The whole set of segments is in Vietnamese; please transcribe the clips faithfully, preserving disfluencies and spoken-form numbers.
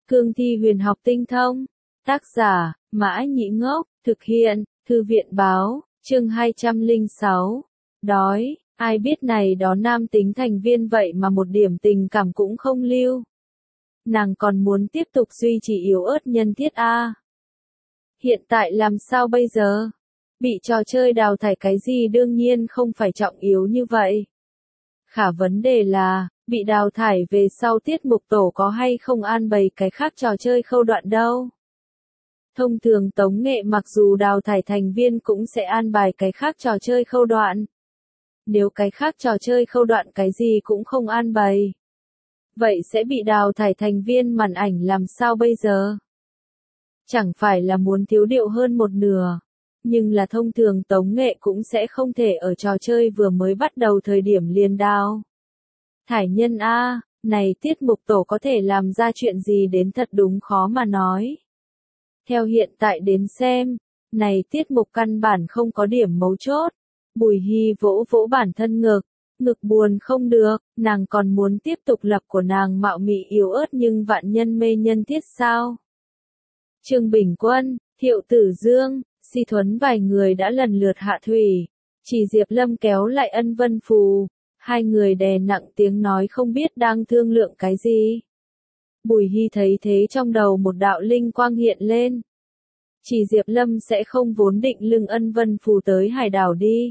Cương thi huyền học tinh thông. Tác giả, Mã Nhĩ Ngốc, thực hiện, Thư viện Báo, chương hai trăm lẻ sáu. Đói, ai biết này đó nam tính thành viên vậy mà một điểm tình cảm cũng không lưu. Nàng còn muốn tiếp tục duy trì yếu ớt nhân thiết a. À. Hiện tại làm sao bây giờ? Bị trò chơi đào thải cái gì đương nhiên không phải trọng yếu như vậy. Khả vấn đề là, bị đào thải về sau tiết mục tổ có hay không an bày cái khác trò chơi khâu đoạn đâu. Thông thường tống nghệ mặc dù đào thải thành viên cũng sẽ an bài cái khác trò chơi khâu đoạn. Nếu cái khác trò chơi khâu đoạn cái gì cũng không an bày, vậy sẽ bị đào thải thành viên màn ảnh làm sao bây giờ? Chẳng phải là muốn thiếu điệu hơn một nửa. Nhưng là thông thường tống nghệ cũng sẽ không thể ở trò chơi vừa mới bắt đầu thời điểm liền đào thải nhân a, này tiết mục tổ có thể làm ra chuyện gì đến thật đúng khó mà nói. Theo hiện tại đến xem, này tiết mục căn bản không có điểm mấu chốt. Bùi Hy vỗ vỗ bản thân ngực, ngực buồn không được, nàng còn muốn tiếp tục lập của nàng mạo mị yếu ớt nhưng vạn nhân mê nhân thiết sao? Trương Bình Quân, Thiệu Tử Dương, Si Thuấn vài người đã lần lượt hạ thủy, chỉ Diệp Lâm kéo lại Ân Vân Phù, hai người đè nặng tiếng nói không biết đang thương lượng cái gì. Bùi Hy thấy thế trong đầu một đạo linh quang hiện lên. Chỉ Diệp Lâm sẽ không vốn định lưng Ân Vân Phù tới hải đảo đi.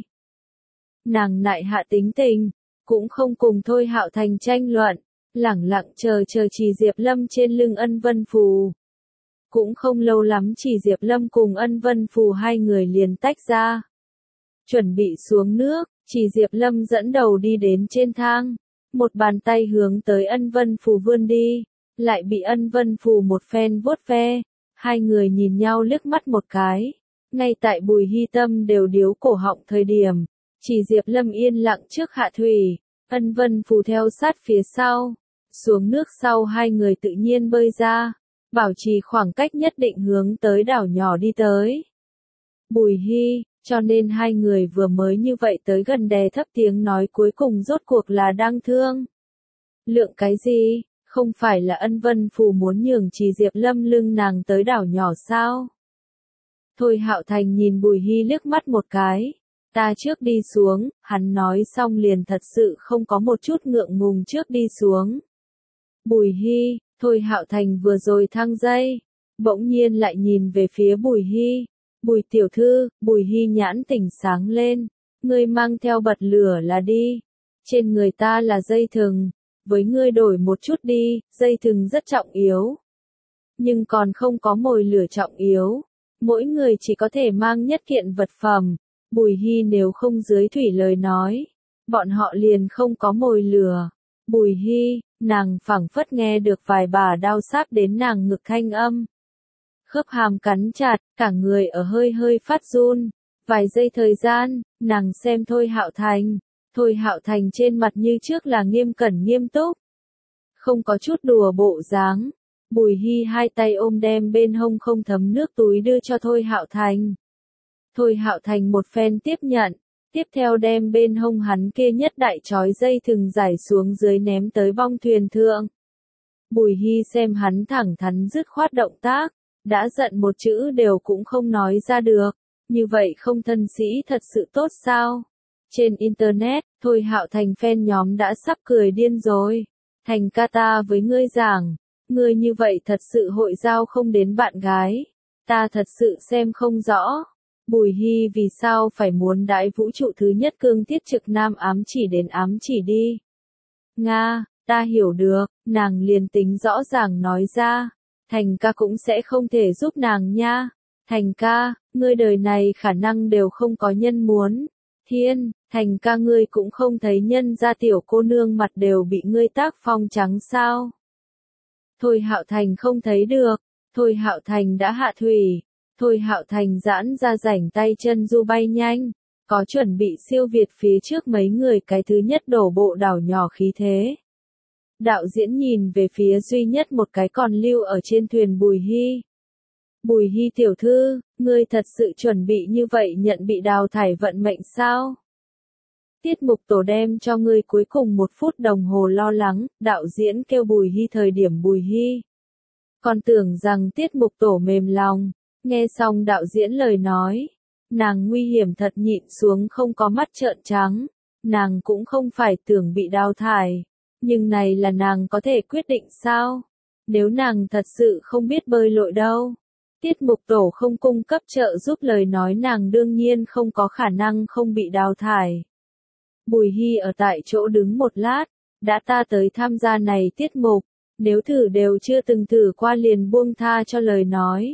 Nàng nại hạ tính tình, cũng không cùng Thôi Hạo Thành tranh luận, lẳng lặng chờ chờ chỉ Diệp Lâm trên lưng Ân Vân Phù. Cũng không lâu lắm chỉ Diệp Lâm cùng Ân Vân Phù hai người liền tách ra. Chuẩn bị xuống nước, chỉ Diệp Lâm dẫn đầu đi đến trên thang. Một bàn tay hướng tới Ân Vân Phù vươn đi, lại bị Ân Vân Phù một phen vuốt ve. Hai người nhìn nhau liếc mắt một cái. Ngay tại Bùi Hy tâm đều điếu cổ họng thời điểm, chỉ Diệp Lâm yên lặng trước hạ thủy, Ân Vân Phù theo sát phía sau. Xuống nước sau hai người tự nhiên bơi ra, bảo trì khoảng cách nhất định hướng tới đảo nhỏ đi tới. Bùi Hy, cho nên hai người vừa mới như vậy tới gần đè thấp tiếng nói cuối cùng rốt cuộc là đang thương lượng cái gì, không phải là Ân Vân Phù muốn nhường Trì Diệp Lâm lưng nàng tới đảo nhỏ sao? Thôi Hạo Thành nhìn Bùi Hy liếc mắt một cái, ta trước đi xuống, hắn nói xong liền thật sự không có một chút ngượng ngùng trước đi xuống. Bùi Hy, Thôi Hạo Thành vừa rồi thăng dây, bỗng nhiên lại nhìn về phía Bùi Hy. Bùi tiểu thư, Bùi Hy nhãn tỉnh sáng lên, ngươi mang theo bật lửa là đi. Trên người ta là dây thừng, với ngươi đổi một chút đi, dây thừng rất trọng yếu. Nhưng còn không có mồi lửa trọng yếu, mỗi người chỉ có thể mang nhất kiện vật phẩm. Bùi Hy nếu không dưới thủy lời nói, bọn họ liền không có mồi lửa. Bùi Hy, nàng phảng phất nghe được vài bả đao sáp đến nàng ngực thanh âm. Khớp hàm cắn chặt, cả người ở hơi hơi phát run. Vài giây thời gian, nàng xem Thôi Hạo Thành. Thôi Hạo Thành trên mặt như trước là nghiêm cẩn nghiêm túc, không có chút đùa bộ dáng. Bùi Hy hai tay ôm đem bên hông không thấm nước túi đưa cho Thôi Hạo Thành. Thôi Hạo Thành một phen tiếp nhận, tiếp theo đem bên hông hắn kia nhất đại trói dây thừng giải xuống dưới ném tới bong thuyền thượng. Bùi Hy xem hắn thẳng thắn dứt khoát động tác, đã giận một chữ đều cũng không nói ra được, như vậy không thân sĩ thật sự tốt sao? Trên internet, Thôi Hạo Thành fan nhóm đã sắp cười điên rồi. Thành ca ta với ngươi giảng, ngươi như vậy thật sự hội giao không đến bạn gái, ta thật sự xem không rõ. Bùi Hy vì sao phải muốn đãi vũ trụ thứ nhất cương thiết trực nam ám chỉ đến ám chỉ đi. Nga, ta hiểu được, nàng liền tính rõ ràng nói ra, Thành ca cũng sẽ không thể giúp nàng nha. Thành ca, ngươi đời này khả năng đều không có nhân muốn. Thiên, Thành ca ngươi cũng không thấy nhân gia tiểu cô nương mặt đều bị ngươi tác phong trắng sao? Thôi Hạo Thành không thấy được, Thôi Hạo Thành đã hạ thủy. Thôi Hạo Thành giãn ra rảnh tay chân du bay nhanh, có chuẩn bị siêu việt phía trước mấy người cái thứ nhất đổ bộ đảo nhỏ khí thế. Đạo diễn nhìn về phía duy nhất một cái còn lưu ở trên thuyền Bùi Hy. Bùi Hy tiểu thư, ngươi thật sự chuẩn bị như vậy nhận bị đào thải vận mệnh sao? Tiết mục tổ đem cho ngươi cuối cùng một phút đồng hồ lo lắng, đạo diễn kêu Bùi Hy thời điểm Bùi Hy Còn tưởng rằng tiết mục tổ mềm lòng, nghe xong đạo diễn lời nói. Nàng nguy hiểm thật nhịn xuống không có mắt trợn trắng. Nàng cũng không phải tưởng bị đào thải. Nhưng này là nàng có thể quyết định sao? Nếu nàng thật sự không biết bơi lội đâu. Tiết mục tổ không cung cấp trợ giúp lời nói nàng đương nhiên không có khả năng không bị đào thải. Bùi Hy ở tại chỗ đứng một lát. Đã ta tới tham gia này tiết mục. Nếu thử đều chưa từng thử qua liền buông tha cho lời nói.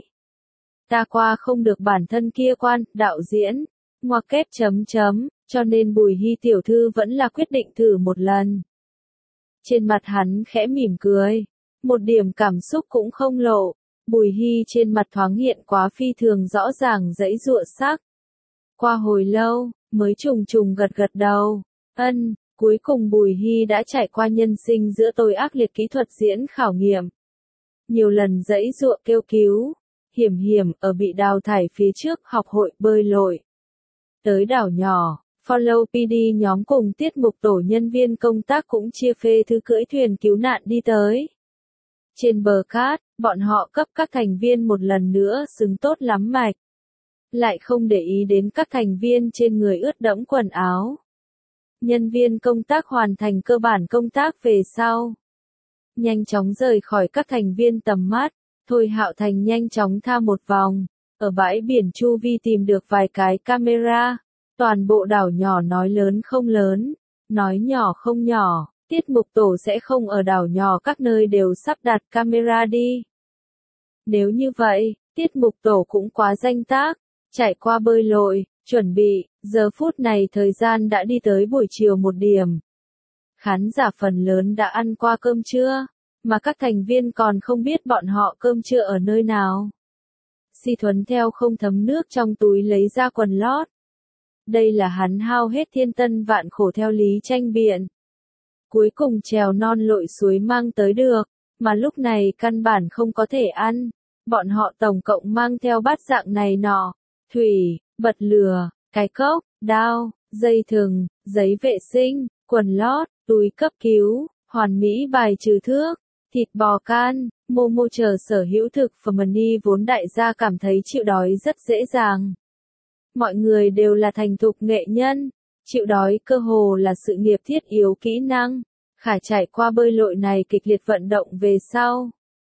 Ta qua không được bản thân kia quan, đạo diễn, ngoặc kép chấm chấm, cho nên Bùi Hy tiểu thư vẫn là quyết định thử một lần. Trên mặt hắn khẽ mỉm cười, một điểm cảm xúc cũng không lộ, Bùi Hy trên mặt thoáng hiện quá phi thường rõ ràng dãy dụa sắc. Qua hồi lâu, mới trùng trùng gật gật đầu, ân, cuối cùng Bùi Hy đã trải qua nhân sinh giữa tôi ác liệt kỹ thuật diễn khảo nghiệm. Nhiều lần dãy dụa kêu cứu. Hiểm hiểm ở bị đào thải phía trước học hội bơi lội. Tới đảo nhỏ, Follow pê đê nhóm cùng tiết mục tổ nhân viên công tác cũng chia phê thứ cưỡi thuyền cứu nạn đi tới. Trên bờ cát, bọn họ cấp các thành viên một lần nữa xứng tốt lắm mạch. Lại không để ý đến các thành viên trên người ướt đẫm quần áo. Nhân viên công tác hoàn thành cơ bản công tác về sau. Nhanh chóng rời khỏi các thành viên tầm mắt. Thôi Hạo Thành nhanh chóng tha một vòng, ở bãi biển chu vi tìm được vài cái camera, toàn bộ đảo nhỏ nói lớn không lớn, nói nhỏ không nhỏ, tiết mục tổ sẽ không ở đảo nhỏ các nơi đều sắp đặt camera đi. Nếu như vậy, tiết mục tổ cũng quá danh tác, trải qua bơi lội, chuẩn bị, giờ phút này thời gian đã đi tới buổi chiều một điểm. Khán giả phần lớn đã ăn qua cơm trưa. Mà các thành viên còn không biết bọn họ cơm trưa ở nơi nào. Si Thuấn theo không thấm nước trong túi lấy ra quần lót. Đây là hắn hao hết thiên tân vạn khổ theo lý tranh biện. Cuối cùng trèo non lội suối mang tới được, mà lúc này căn bản không có thể ăn. Bọn họ tổng cộng mang theo bát dạng này nọ, thủy, bật lửa, cái cốc, đao, dây thừng, giấy vệ sinh, quần lót, túi cấp cứu, hoàn mỹ bài trừ thước. Thịt bò can, mô mô chờ sở hữu thực phẩm ni vốn đại gia cảm thấy chịu đói rất dễ dàng. Mọi người đều là thành thục nghệ nhân, chịu đói cơ hồ là sự nghiệp thiết yếu kỹ năng, khả trải qua bơi lội này kịch liệt vận động về sau.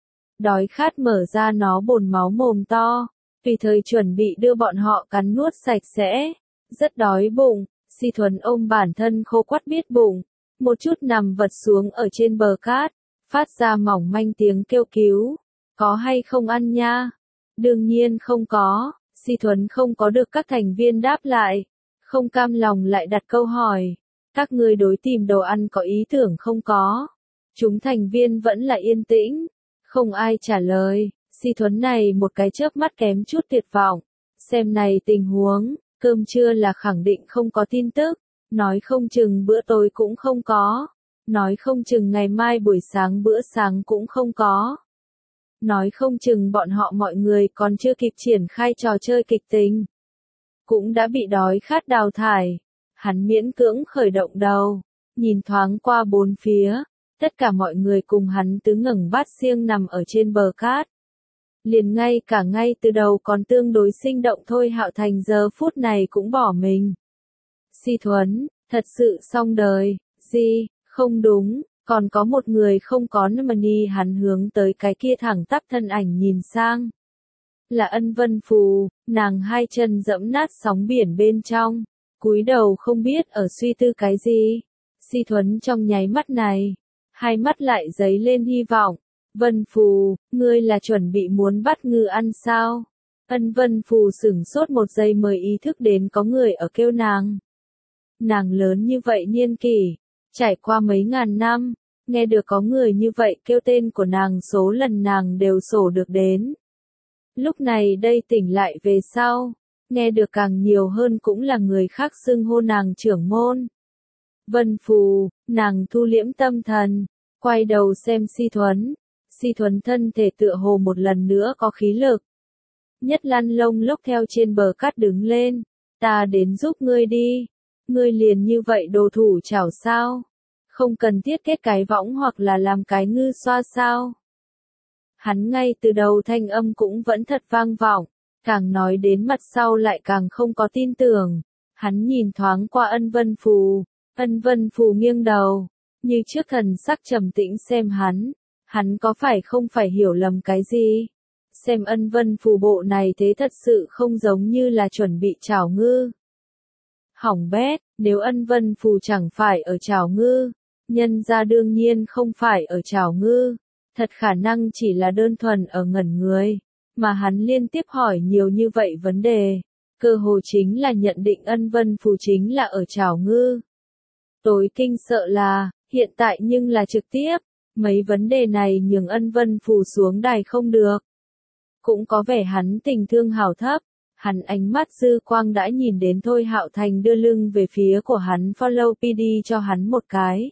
Đói khát mở ra nó bồn máu mồm to, tùy thời chuẩn bị đưa bọn họ cắn nuốt sạch sẽ, rất đói bụng, Si Thuần ôm bản thân khô quắt biết bụng, một chút nằm vật xuống ở trên bờ cát. Phát ra mỏng manh tiếng kêu cứu, có hay không ăn nha? Đương nhiên không có, Si Thuấn không có được các thành viên đáp lại, không cam lòng lại đặt câu hỏi, các ngươi đối tìm đồ ăn có ý tưởng không có? Chúng thành viên vẫn là yên tĩnh, không ai trả lời, Si Thuấn này một cái chớp mắt kém chút tuyệt vọng, xem này tình huống, cơm trưa là khẳng định không có tin tức, nói không chừng bữa tối cũng không có. Nói không chừng ngày mai buổi sáng bữa sáng cũng không có. Nói không chừng bọn họ mọi người còn chưa kịp triển khai trò chơi kịch tính. Cũng đã bị đói khát đào thải. Hắn miễn cưỡng khởi động đầu. Nhìn thoáng qua bốn phía. Tất cả mọi người cùng hắn tứ ngẩng bát xiêng nằm ở trên bờ cát. Liền ngay cả ngay từ đầu còn tương đối sinh động Thôi Hạo Thành giờ phút này cũng bỏ mình. Si Thuấn, thật sự xong đời, gì? Không đúng, còn có một người không có money hắn hướng tới cái kia thẳng tắp thân ảnh nhìn sang. Là Ân Vân Phù, nàng hai chân dẫm nát sóng biển bên trong, cúi đầu không biết ở suy tư cái gì. Si Thuấn trong nháy mắt này, hai mắt lại dấy lên hy vọng. Vân Phù, ngươi là chuẩn bị muốn bắt ngư ăn sao? Ân Vân Phù sửng sốt một giây mới ý thức đến có người ở kêu nàng. Nàng lớn như vậy niên kỷ. Trải qua mấy ngàn năm, nghe được có người như vậy kêu tên của nàng số lần nàng đều sổ được đến. Lúc này đây tỉnh lại về sau, nghe được càng nhiều hơn cũng là người khác xưng hô nàng trưởng môn. Vân Phù, nàng thu liễm tâm thần, quay đầu xem Si Thuấn. Si Thuấn thân thể tựa hồ một lần nữa có khí lực. Nhất lăn lông lốc theo trên bờ cát đứng lên, ta đến giúp ngươi đi. Ngươi liền như vậy đồ thủ chảo sao? Không cần thiết kết cái võng hoặc là làm cái ngư xoa sao? Hắn ngay từ đầu thanh âm cũng vẫn thật vang vọng, càng nói đến mặt sau lại càng không có tin tưởng. Hắn nhìn thoáng qua Ân Vân Phù, Ân Vân Phù nghiêng đầu, như trước thần sắc trầm tĩnh xem hắn, hắn có phải không phải hiểu lầm cái gì? Xem Ân Vân Phù bộ này thế thật sự không giống như là chuẩn bị chảo ngư. Hỏng bét, nếu Ân Vân Phù chẳng phải ở chảo ngư, nhân ra đương nhiên không phải ở chảo ngư, thật khả năng chỉ là đơn thuần ở ngẩn người, mà hắn liên tiếp hỏi nhiều như vậy vấn đề, cơ hồ chính là nhận định Ân Vân Phù chính là ở chảo ngư. Tối kinh sợ là, hiện tại nhưng là trực tiếp, mấy vấn đề này nhường Ân Vân Phù xuống đài không được. Cũng có vẻ hắn tình thương hào thấp, hắn ánh mắt dư quang đã nhìn đến Thôi Hạo Thành đưa lưng về phía của hắn follow pê đê cho hắn một cái.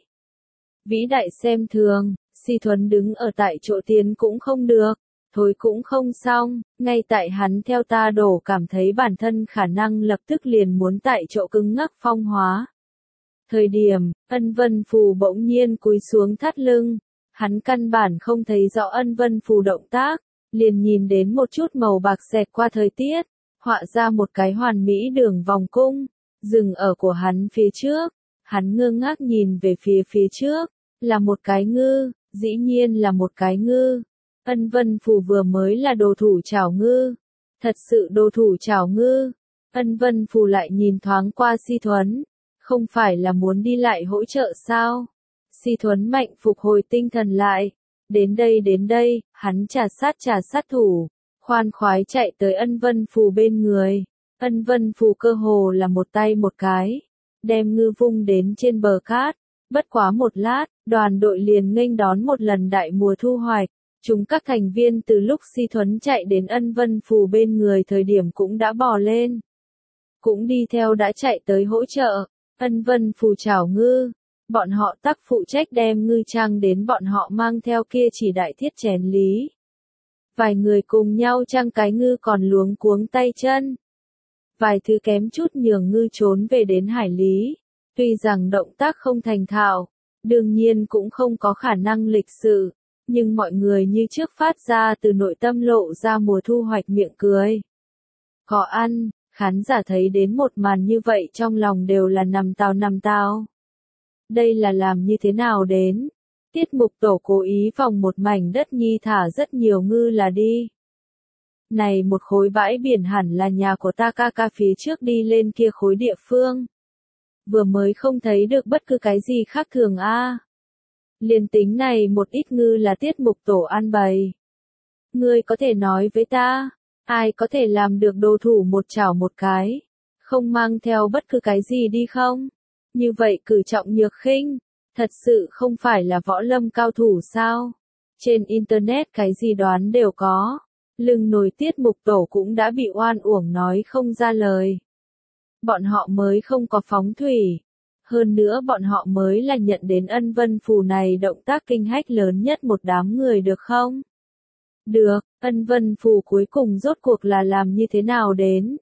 Vĩ đại xem thường, Si Thuấn đứng ở tại chỗ tiến cũng không được, thôi cũng không xong, ngay tại hắn theo ta đổ cảm thấy bản thân khả năng lập tức liền muốn tại chỗ cứng ngắc phong hóa. Thời điểm, Ân Vân Phù bỗng nhiên cúi xuống thắt lưng, hắn căn bản không thấy rõ Ân Vân Phù động tác, liền nhìn đến một chút màu bạc xẹt qua thời tiết, họa ra một cái hoàn mỹ đường vòng cung, dừng ở của hắn phía trước, hắn ngơ ngác nhìn về phía phía trước, là một cái ngư, dĩ nhiên là một cái ngư. Ân Vân Phù vừa mới là đồ thủ chảo ngư, thật sự đồ thủ chảo ngư. Ân Vân Phù lại nhìn thoáng qua Si Thuấn, không phải là muốn đi lại hỗ trợ sao? Si Thuấn mạnh phục hồi tinh thần lại, đến đây đến đây, hắn trà sát trà sát thủ, khoan khoái chạy tới Ân Vân Phù bên người. Ân Vân Phù cơ hồ là một tay một cái, đem ngư vung đến trên bờ cát. Bất quá một lát, đoàn đội liền nghênh đón một lần đại mùa thu hoạch. Chúng các thành viên từ lúc Si Thuấn chạy đến Ân Vân Phù bên người thời điểm cũng đã bò lên. Cũng đi theo đã chạy tới hỗ trợ. Ân Vân Phù chảo ngư. Bọn họ tác phụ trách đem ngư trang đến bọn họ mang theo kia chỉ đại thiết chén lý. Vài người cùng nhau trang cái ngư còn luống cuống tay chân. Vài thứ kém chút nhường ngư trốn về đến hải lý. Tuy rằng động tác không thành thạo, đương nhiên cũng không có khả năng lịch sự, nhưng mọi người như trước phát ra từ nội tâm lộ ra mùa thu hoạch miệng cười. Có ăn, khán giả thấy đến một màn như vậy trong lòng đều là nằm tao nằm tao. Đây là làm như thế nào đến? Tiết mục tổ cố ý vòng một mảnh đất nhi thả rất nhiều ngư là đi. Này một khối bãi biển hẳn là nhà của ta ca ca phía trước đi lên kia khối địa phương. Vừa mới không thấy được bất cứ cái gì khác thường a. À. Liên tính này một ít ngư là tiết mục tổ an bày. Ngươi có thể nói với ta, ai có thể làm được đồ thủ một chảo một cái, không mang theo bất cứ cái gì đi không? Như vậy cử trọng nhược khinh, thật sự không phải là võ lâm cao thủ sao? Trên internet cái gì đoán đều có, lưng nồi tiết mục tổ cũng đã bị oan uổng nói không ra lời. Bọn họ mới không có phóng thủy. Hơn nữa bọn họ mới là nhận đến Ân Vân Phù này động tác kinh hách lớn nhất một đám người được không? Được, Ân Vân Phù cuối cùng rốt cuộc là làm như thế nào đến?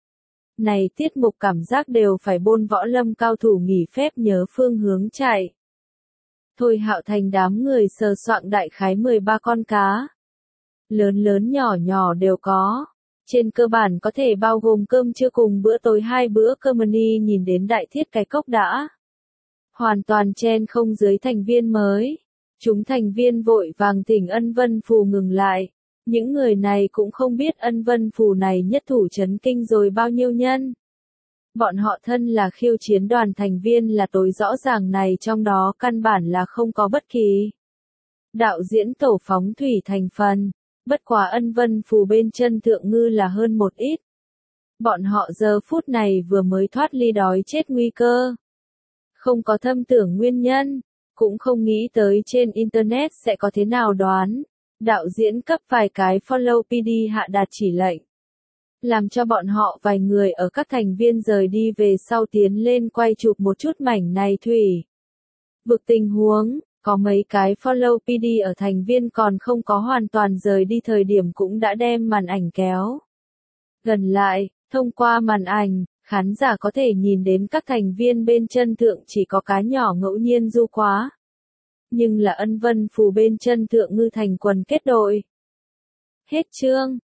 Này tiết mục cảm giác đều phải bôn võ lâm cao thủ nghỉ phép nhớ phương hướng chạy. Thôi Hạo Thành đám người sờ soạng đại khái mười ba con cá. Lớn lớn nhỏ nhỏ đều có. Trên cơ bản có thể bao gồm cơm trưa cùng bữa tối hai bữa cơm ni nhìn đến đại thiết cái cốc đã. Hoàn toàn chen không dưới thành viên mới. Chúng thành viên vội vàng thỉnh Ân Vân Phù ngừng lại. Những người này cũng không biết Ân Vân Phù này nhất thủ chấn kinh rồi bao nhiêu nhân. Bọn họ thân là khiêu chiến đoàn thành viên là tối rõ ràng này trong đó căn bản là không có bất kỳ. Đạo diễn tổ phóng thủy thành phần. Bất quá Ân Vân Phù bên chân thượng ngư là hơn một ít. Bọn họ giờ phút này vừa mới thoát ly đói chết nguy cơ. Không có thâm tưởng nguyên nhân, cũng không nghĩ tới trên internet sẽ có thế nào đoán. Đạo diễn cấp vài cái follow pê đê hạ đạt chỉ lệnh. Làm cho bọn họ vài người ở các thành viên rời đi về sau tiến lên quay chụp một chút mảnh này thủy. Vực tình huống. Có mấy cái follow pê đê ở thành viên còn không có hoàn toàn rời đi thời điểm cũng đã đem màn ảnh kéo gần lại, thông qua màn ảnh, khán giả có thể nhìn đến các thành viên bên chân thượng chỉ có cá nhỏ ngẫu nhiên du quá. Nhưng là Ân Vân Phù bên chân thượng ngư thành quần kết đội, Hết chương.